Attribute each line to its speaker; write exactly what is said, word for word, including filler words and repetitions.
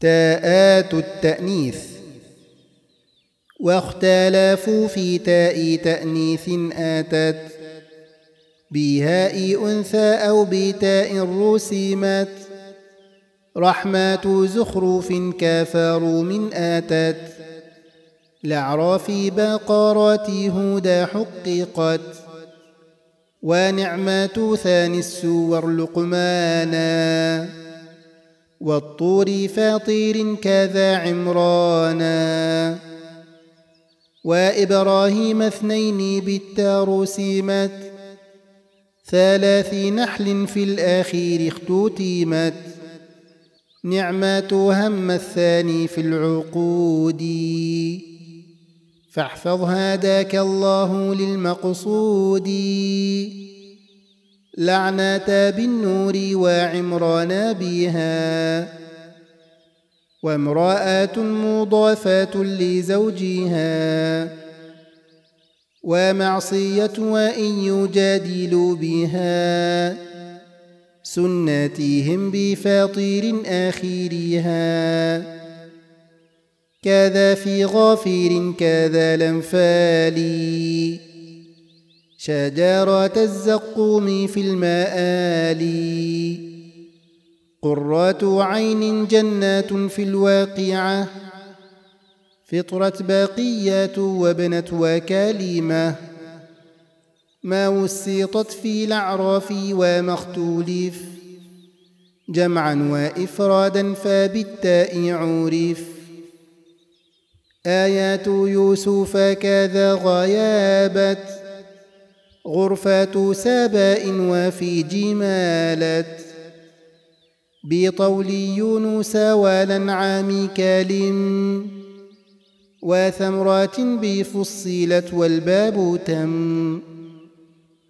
Speaker 1: تاءات التأنيث. واختلفوا في تاء تأنيث آتت بهاء أنثى أو بتاء رسمت. رحمة زخرف كفروا من آتت الأعراف بقرات هدى حققت. ونعمة ثاني السور لقمانا والطور فاطر كذا عمرانا. وإبراهيم اثنين بالتاء رسمت ثلاث نحل في الأخير اختتمت. نعمة هم الثاني في العقود فاحفظ هداك الله للمقصود. لعنة بالنور وعمران بها وامرأة مضافة لزوجها. ومعصية وإن يجادلوا بها سنتهم بفاطر آخرها. كذا في غافر كذا الأنفال شجرة الزقوم في المآل. قرة عين جنات في الواقعة فطرة بقية وابنة وكلمة. ما وسطت في الأعراف وما اختلف جمعا وإفرادا فبالتاء عرف. آيات يوسف كذا غيابت غرفة سباء وفي جمالت. بطول يونس والأنعام كلم وثمرات بفصلت والباب تم.